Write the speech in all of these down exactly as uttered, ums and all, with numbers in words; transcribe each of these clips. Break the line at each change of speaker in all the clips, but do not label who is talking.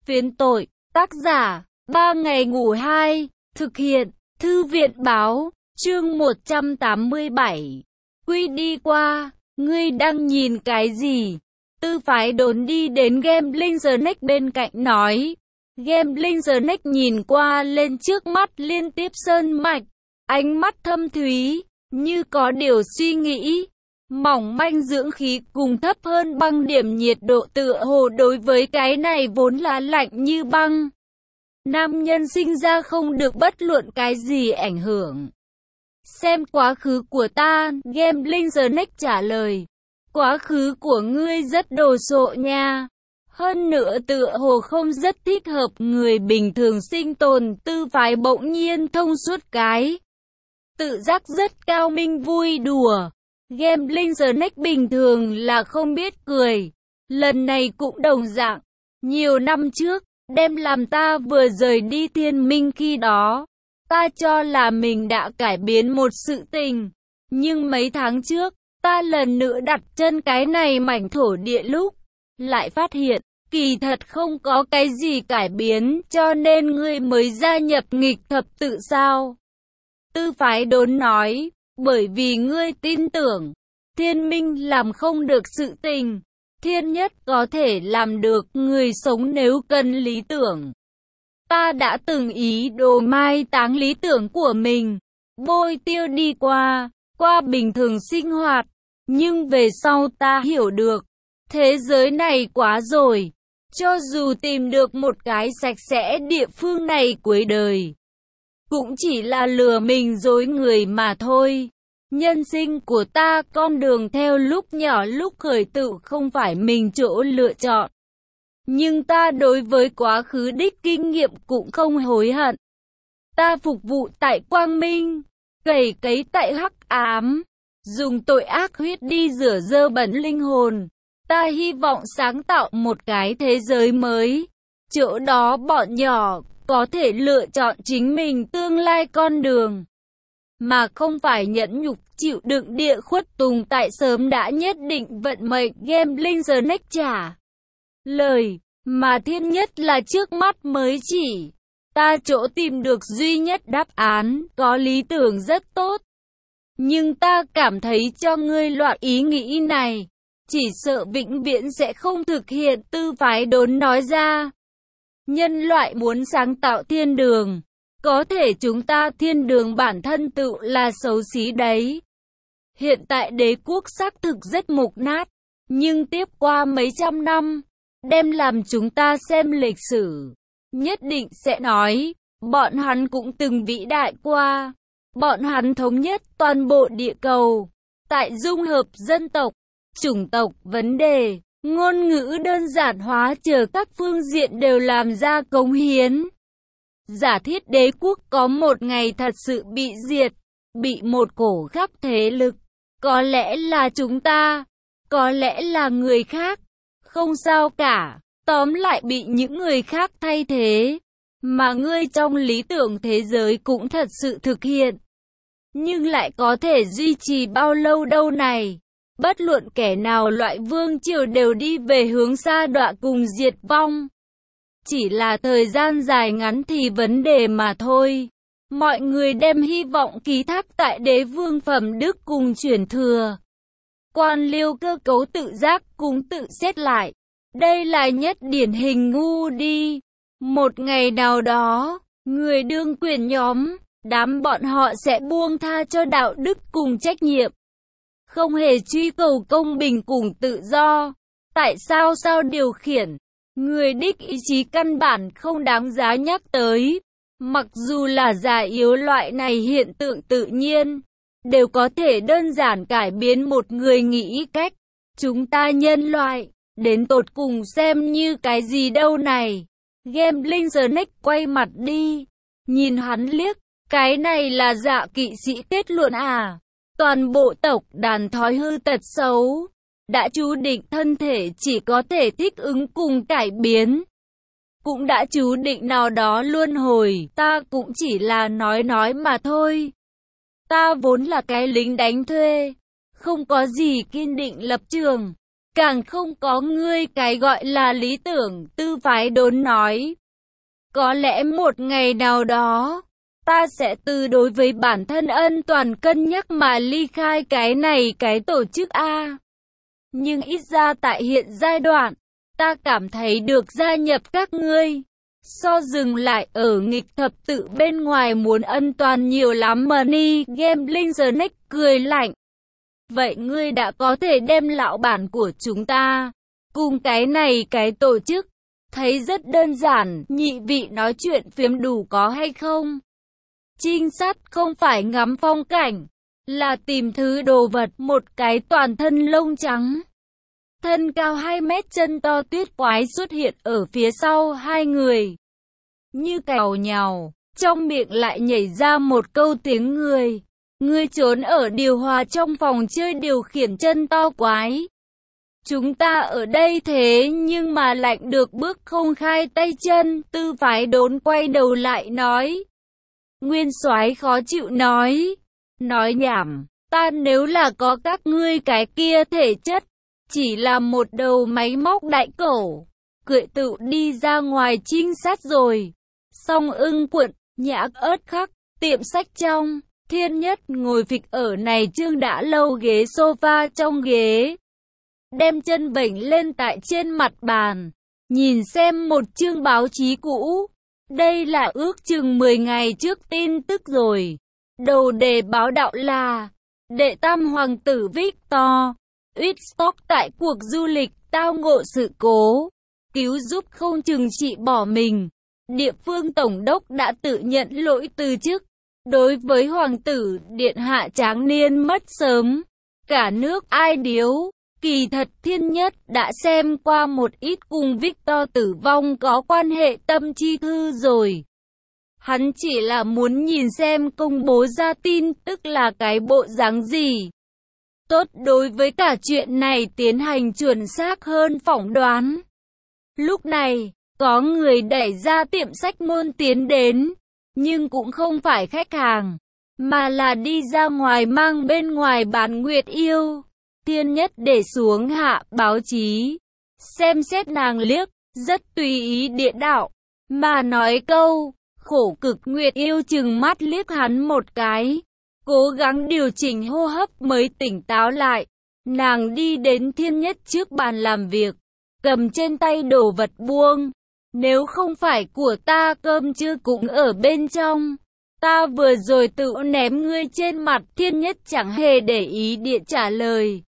Phiến tội, tác giả, ba ngày ngủ hai, thực hiện, thư viện báo, chương một trăm tám mươi bảy. Quy đi qua, ngươi đang nhìn cái gì? Tư Phái Đốn đi đến Gambling Snack bên cạnh nói. Gambling Snack nhìn qua lên trước mắt liên tiếp sơn mạch, ánh mắt thâm thúy, như có điều suy nghĩ. Mỏng manh dưỡng khí cùng thấp hơn băng điểm nhiệt độ tựa hồ đối với cái này vốn là lạnh như băng. Nam nhân sinh ra không được bất luận cái gì ảnh hưởng. Xem quá khứ của ta, Gambling Snack trả lời. Quá khứ của ngươi rất đồ sộ nha. Hơn nữa tựa hồ không rất thích hợp người bình thường sinh tồn. Tư Phái bỗng nhiên thông suốt cái. Tự giác rất cao minh vui đùa. Gambling Snack bình thường là không biết cười. Lần này cũng đồng dạng. Nhiều năm trước, đem làm ta vừa rời đi thiên minh khi đó. Ta cho là mình đã cải biến một sự tình. Nhưng mấy tháng trước, ta lần nữa đặt chân cái này mảnh thổ địa lúc. Lại phát hiện, kỳ thật không có cái gì cải biến, cho nên ngươi mới gia nhập nghịch thập tự sao. Tư Phái Đốn nói, bởi vì ngươi tin tưởng, thiên minh làm không được sự tình, thiên nhất có thể làm được, người sống nếu cần lý tưởng. Ta đã từng ý đồ mai táng lý tưởng của mình, bôi tiêu đi qua, qua bình thường sinh hoạt, nhưng về sau ta hiểu được, thế giới này quá rồi, cho dù tìm được một cái sạch sẽ địa phương này cuối đời, cũng chỉ là lừa mình dối người mà thôi. Nhân sinh của ta con đường theo lúc nhỏ lúc khởi tự không phải mình chỗ lựa chọn. Nhưng ta đối với quá khứ đích kinh nghiệm cũng không hối hận. Ta phục vụ tại quang minh, cày cấy tại hắc ám, dùng tội ác huyết đi rửa dơ bẩn linh hồn. Ta hy vọng sáng tạo một cái thế giới mới, chỗ đó bọn nhỏ có thể lựa chọn chính mình tương lai con đường, mà không phải nhẫn nhục chịu đựng địa khuất tùng tại sớm đã nhất định vận mệnh. Gambling Snack trả lời, mà thiên nhất là trước mắt mới chỉ. Ta chỗ tìm được duy nhất đáp án, có lý tưởng rất tốt. Nhưng ta cảm thấy cho ngươi loại ý nghĩ này, chỉ sợ vĩnh viễn sẽ không thực hiện. Tư Phái Đốn nói ra. Nhân loại muốn sáng tạo thiên đường. Có thể chúng ta thiên đường bản thân tự là xấu xí đấy. Hiện tại đế quốc xác thực rất mục nát, nhưng tiếp qua mấy trăm năm, đem làm chúng ta xem lịch sử, nhất định sẽ nói, bọn hắn cũng từng vĩ đại qua. Bọn hắn thống nhất toàn bộ địa cầu, tại dung hợp dân tộc, chủng tộc, vấn đề, ngôn ngữ đơn giản hóa chờ các phương diện đều làm ra cống hiến. Giả thiết đế quốc có một ngày thật sự bị diệt, bị một cổ khắp thế lực, có lẽ là chúng ta, có lẽ là người khác, không sao cả, tóm lại bị những người khác thay thế, mà ngươi trong lý tưởng thế giới cũng thật sự thực hiện. Nhưng lại có thể duy trì bao lâu đâu này? Bất luận kẻ nào loại vương triều đều đi về hướng sa đọa cùng diệt vong. Chỉ là thời gian dài ngắn thì vấn đề mà thôi. Mọi người đem hy vọng ký thác tại đế vương phẩm đức cùng truyền thừa. Quan liêu cơ cấu tự giác cũng tự xét lại. Đây là nhất điển hình ngu đi. Một ngày nào đó, người đương quyền nhóm, đám bọn họ sẽ buông tha cho đạo đức cùng trách nhiệm. Không hề truy cầu công bình cùng tự do. Tại sao sao điều khiển? Người đích ý chí căn bản không đáng giá nhắc tới. Mặc dù là già yếu loại này hiện tượng tự nhiên, đều có thể đơn giản cải biến một người nghĩ cách. Chúng ta nhân loại, đến tột cùng xem như cái gì đâu này? Gambling Snack quay mặt đi, nhìn hắn liếc, cái này là Dạ kỵ sĩ kết luận à? Toàn bộ tộc đàn thói hư tật xấu, đã chú định thân thể chỉ có thể thích ứng cùng cải biến. Cũng đã chú định nào đó luân hồi, ta cũng chỉ là nói nói mà thôi. Ta vốn là cái lính đánh thuê, không có gì kiên định lập trường. càng không có ngươi cái gọi là lý tưởng, Tư Phái Đốn nói. Có lẽ một ngày nào đó, ta sẽ từ đối với bản thân ân toàn cân nhắc mà ly khai cái này cái tổ chức A. Nhưng ít ra tại hiện giai đoạn, ta cảm thấy được gia nhập các ngươi. So dừng lại ở nghịch thập tự bên ngoài muốn ân toàn nhiều lắm. Money Gambling Snake cười lạnh. Vậy ngươi đã có thể đem lão bản của chúng ta, cùng cái này cái tổ chức, thấy rất đơn giản, nhị vị nói chuyện phiếm đủ có hay không? Trinh sát không phải ngắm phong cảnh, là tìm thứ đồ vật. Một cái toàn thân lông trắng, thân cao hai mét chân to tuyết quái xuất hiện ở phía sau hai người. Như cào nhào, trong miệng lại nhảy ra một câu tiếng người. Ngươi trốn ở điều hòa trong phòng chơi điều khiển chân to quái. Chúng ta ở đây thế nhưng mà lạnh được bước không khai tay chân. Tư Phái Đốn quay đầu lại nói. Nguyên soái khó chịu nói. Nói nhảm, ta nếu là có các ngươi cái kia thể chất, chỉ là một đầu máy móc đại cẩu, cưỡi tự đi ra ngoài trinh sát rồi. Song ưng quận, nhã ớt khắc, tiệm sách trong, Thiên Nhất ngồi phịch ở này chương đã lâu ghế sofa trong ghế. Đem chân vểnh lên tại trên mặt bàn, nhìn xem một chương báo chí cũ. Đây là ước chừng mười ngày trước tin tức rồi. Đầu đề báo đạo là đệ tam hoàng tử Victor Woodstock tại cuộc du lịch tao ngộ sự cố, cứu giúp không chừng trị bỏ mình. Địa phương tổng đốc đã tự nhận lỗi từ chức. Đối với hoàng tử điện hạ tráng niên mất sớm, cả nước ai điếu. Kỳ thật Thiên Nhất đã xem qua một ít cùng Victor tử vong có quan hệ tâm chi thư rồi. Hắn chỉ là muốn nhìn xem công bố ra tin tức là cái bộ dáng gì. Tốt đối với cả chuyện này tiến hành chuẩn xác hơn phỏng đoán. Lúc này, có người đẩy ra tiệm sách môn tiến đến, nhưng cũng không phải khách hàng, mà là đi ra ngoài mang bên ngoài bán Nguyệt Yêu. Thiên Nhất để xuống hạ báo chí, xem xét nàng liếc, rất tùy ý địa đạo, mà nói câu, khổ cực. Nguyệt Yêu chừng mắt liếc hắn một cái, cố gắng điều chỉnh hô hấp mới tỉnh táo lại. Nàng đi đến Thiên Nhất trước bàn làm việc, cầm trên tay đồ vật buông. Nếu không phải của ta cơm trưa cũng ở bên trong, ta vừa rồi tự ném ngươi trên mặt. Thiên Nhất chẳng hề để ý địa trả lời.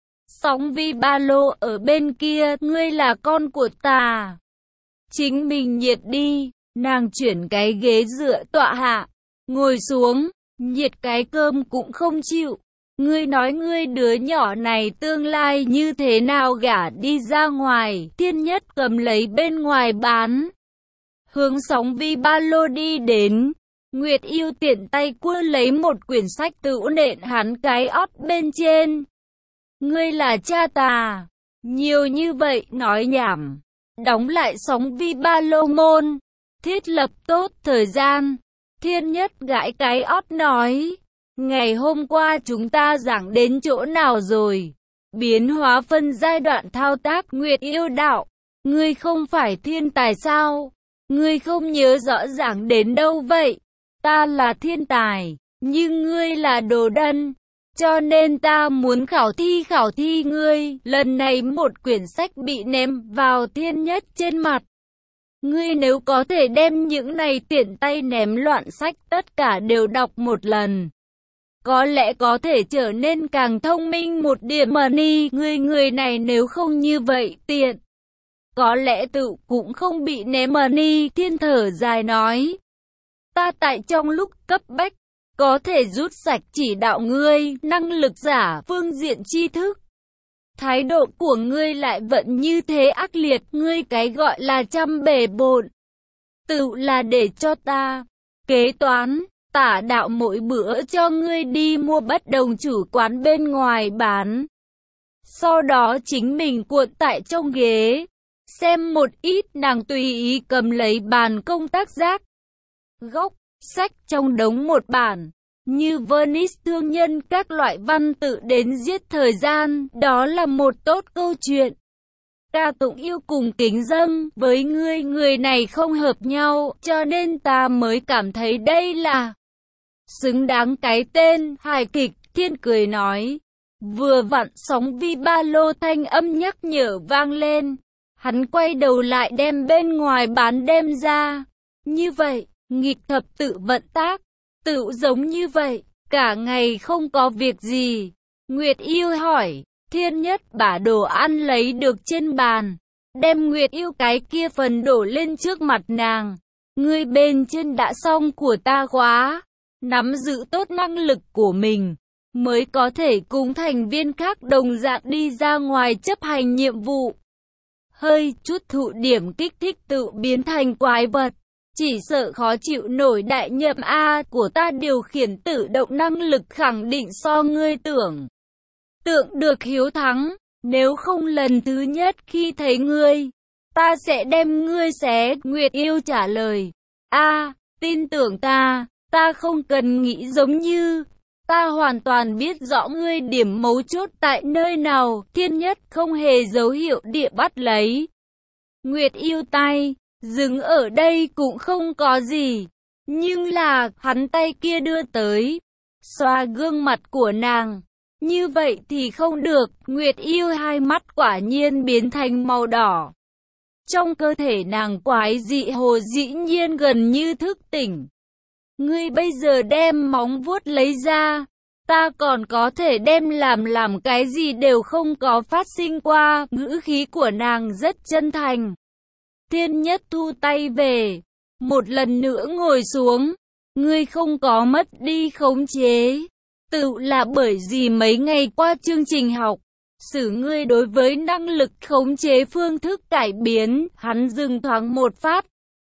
Sóng vi ba lô ở bên kia, ngươi là con của ta, chính mình nhiệt đi. Nàng chuyển cái ghế dựa tọa hạ, ngồi xuống, nhiệt cái cơm cũng không chịu. Ngươi nói ngươi đứa nhỏ này tương lai như thế nào gả đi ra ngoài. Thiên Nhất cầm lấy bên ngoài bán, hướng sóng vi ba lô đi đến. Nguyệt Yêu tiện tay cua lấy một quyển sách tự nện hắn cái ót bên trên. Ngươi là cha ta, nhiều như vậy nói nhảm. Đóng lại sóng vi ba lô môn, thiết lập tốt thời gian. Thiên Nhất gãi cái ót nói. Ngày hôm qua chúng ta giảng đến chỗ nào rồi? Biến hóa phân giai đoạn thao tác. Nguyệt Yêu đạo, ngươi không phải thiên tài sao? Ngươi không nhớ rõ ràng đến đâu vậy? Ta là thiên tài, nhưng ngươi là đồ đần, cho nên ta muốn khảo thi khảo thi ngươi. Lần này một quyển sách bị ném vào Thiên Nhất trên mặt. Ngươi nếu có thể đem những này tiện tay ném loạn sách tất cả đều đọc một lần, có lẽ có thể trở nên càng thông minh một điểm. Money, ngươi người này nếu không như vậy tiện, có lẽ tự cũng không bị ném. Money Thiên thở dài nói. Ta tại trong lúc cấp bách, có thể rút sạch chỉ đạo ngươi, năng lực giả, phương diện tri thức. Thái độ của ngươi lại vẫn như thế ác liệt. Ngươi cái gọi là trăm bề bộn, tự là để cho ta kế toán, tả đạo mỗi bữa cho ngươi đi mua bất đồng chủ quán bên ngoài bán. Sau đó chính mình cuộn tại trong ghế, xem một ít. Nàng tùy ý cầm lấy bàn công tác rác, góc sách trong đống một bản, như Venice thương nhân các loại văn tự đến giết thời gian, đó là một tốt câu chuyện. Ca tụng yêu cùng kính dâng, với ngươi người này không hợp nhau, cho nên ta mới cảm thấy đây là xứng đáng cái tên, hài kịch. Thiên cười nói. Vừa vặn sóng vi ba lô thanh âm nhắc nhở vang lên. Hắn quay đầu lại đem bên ngoài bán đem ra. Như vậy, nghịch thập tự vận tác, tự giống như vậy, cả ngày không có việc gì. Nguyệt Yêu hỏi. Thiên Nhất bả đồ ăn lấy được trên bàn, đem Nguyệt Yêu cái kia phần đổ lên trước mặt nàng. Ngươi bên trên đã xong của ta quá, nắm giữ tốt năng lực của mình, mới có thể cùng thành viên khác đồng dạng đi ra ngoài chấp hành nhiệm vụ. Hơi chút thụ điểm kích thích tự biến thành quái vật, chỉ sợ khó chịu nổi đại nhậm A của ta điều khiển tự động năng lực khẳng định so ngươi tưởng. Tượng được hiếu thắng, nếu không lần thứ nhất khi thấy ngươi, ta sẽ đem ngươi xé. Nguyệt Yêu trả lời. A, tin tưởng ta, ta không cần nghĩ giống như, ta hoàn toàn biết rõ ngươi điểm mấu chốt tại nơi nào. Thiên Nhất không hề dấu hiệu địa bắt lấy Nguyệt Yêu tay, dừng ở đây cũng không có gì, nhưng là hắn tay kia đưa tới, xoa gương mặt của nàng. Như vậy thì không được. Nguyệt Yêu hai mắt quả nhiên biến thành màu đỏ. Trong cơ thể nàng quái dị hồ dĩ nhiên gần như thức tỉnh. Ngươi bây giờ đem móng vuốt lấy ra, ta còn có thể đem làm làm cái gì đều không có phát sinh qua. Ngữ khí của nàng rất chân thành. Thiên Nhất thu tay về, một lần nữa ngồi xuống. Ngươi không có mất đi khống chế, tự là bởi vì mấy ngày qua chương trình học, xử ngươi đối với năng lực khống chế phương thức cải biến. Hắn dừng thoáng một phát.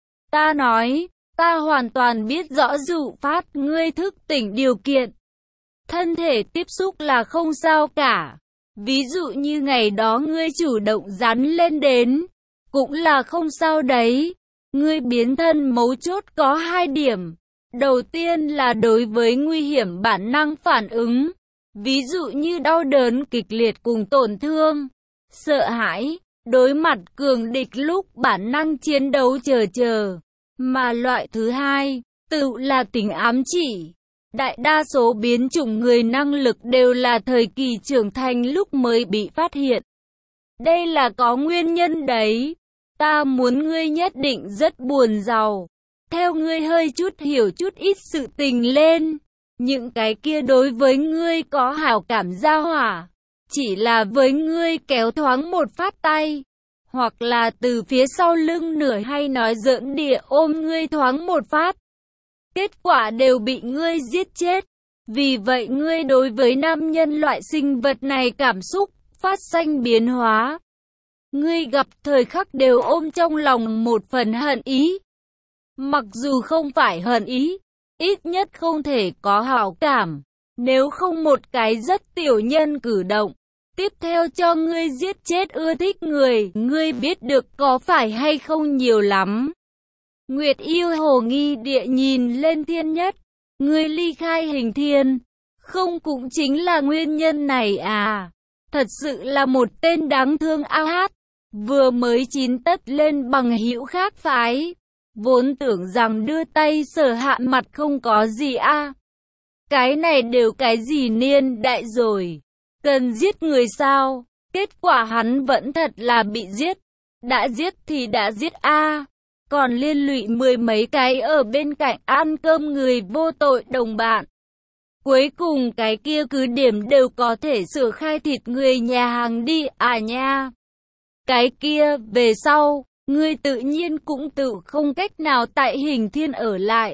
Ta nói, ta hoàn toàn biết rõ dụ phát ngươi thức tỉnh điều kiện. Thân thể tiếp xúc là không sao cả. Ví dụ như ngày đó ngươi chủ động dán lên đến, cũng là không sao đấy. Ngươi biến thân mấu chốt có hai điểm. Đầu tiên là đối với nguy hiểm bản năng phản ứng, ví dụ như đau đớn kịch liệt cùng tổn thương, sợ hãi, đối mặt cường địch lúc bản năng chiến đấu chờ chờ. Mà loại thứ hai, tự là tính ám chỉ. Đại đa số biến chủng người năng lực đều là thời kỳ trưởng thành lúc mới bị phát hiện. Đây là có nguyên nhân đấy. Ta muốn ngươi nhất định rất buồn giàu. Theo ngươi hơi chút hiểu chút ít sự tình lên, những cái kia đối với ngươi có hảo cảm gia hỏa, chỉ là với ngươi kéo thoáng một phát tay, hoặc là từ phía sau lưng nửa hay nói giỡn địa ôm ngươi thoáng một phát. Kết quả đều bị ngươi giết chết. Vì vậy ngươi đối với nam nhân loại sinh vật này cảm xúc phát sinh biến hóa. Ngươi gặp thời khắc đều ôm trong lòng một phần hận ý. Mặc dù không phải hận ý, ít nhất không thể có hảo cảm. Nếu không một cái rất tiểu nhân cử động, tiếp theo cho ngươi giết chết ưa thích người, ngươi biết được có phải hay không nhiều lắm. Nguyệt Yêu hồ nghi địa nhìn lên Thiên Nhất. Ngươi ly khai Hình Thiên, không cũng chính là nguyên nhân này à? Thật sự là một tên đáng thương a hát. Vừa mới chín tất lên bằng hữu khác phái. Vốn tưởng rằng đưa tay sờ hạ mặt không có gì a à. Cái này đều cái gì niên đại rồi. Cần giết người sao? Kết quả hắn vẫn thật là bị giết. Đã giết thì đã giết a à. Còn liên lụy mười mấy cái ở bên cạnh ăn cơm người vô tội đồng bạn. Cuối cùng cái kia cứ điểm đều có thể sửa khai thịt người nhà hàng đi à nha. Cái kia về sau, ngươi tự nhiên cũng tự không cách nào tại Hình Thiên ở lại.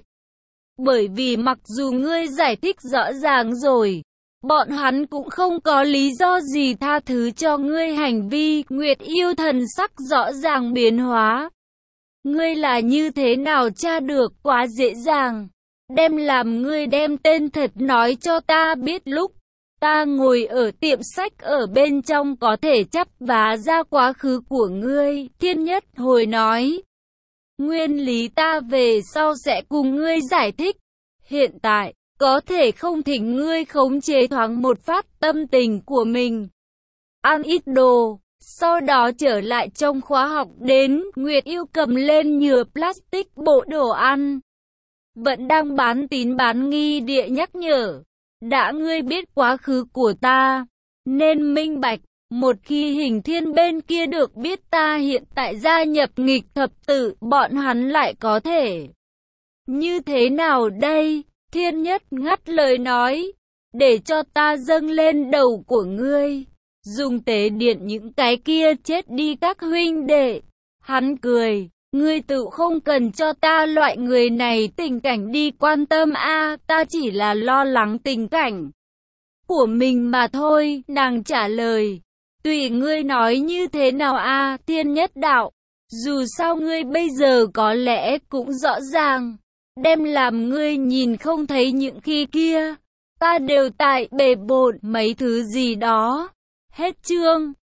Bởi vì mặc dù ngươi giải thích rõ ràng rồi, bọn hắn cũng không có lý do gì tha thứ cho ngươi hành vi. Nguyệt Yêu thần sắc rõ ràng biến hóa. Ngươi là như thế nào tra được? Quá dễ dàng. Đem làm ngươi đem tên thật nói cho ta biết lúc ta ngồi ở tiệm sách ở bên trong có thể chắp vá ra quá khứ của ngươi. Thiên Nhất hồi nói. Nguyên lý ta về sau sẽ cùng ngươi giải thích. Hiện tại, có thể không thỉnh ngươi khống chế thoáng một phát tâm tình của mình. Ăn ít đồ, sau đó trở lại trong khóa học đến, Nguyệt Yêu cầm lên nhựa plastic bộ đồ ăn. Vẫn đang bán tín bán nghi địa nhắc nhở. Đã ngươi biết quá khứ của ta, nên minh bạch, một khi Hình Thiên bên kia được biết ta hiện tại gia nhập nghịch thập tự, bọn hắn lại có thể như thế nào đây? Thiên Nhất ngắt lời nói, để cho ta dâng lên đầu của ngươi, dùng tế điện những cái kia chết đi các huynh đệ. Hắn cười, ngươi tự không cần cho ta loại người này tình cảnh đi quan tâm a, ta chỉ là lo lắng tình cảnh của mình mà thôi. Nàng trả lời, tùy ngươi nói như thế nào a. Thiên Nhất đạo, dù sao ngươi bây giờ có lẽ cũng rõ ràng, đem làm ngươi nhìn không thấy những khi kia, ta đều tại bề bộn mấy thứ gì đó. Hết chương.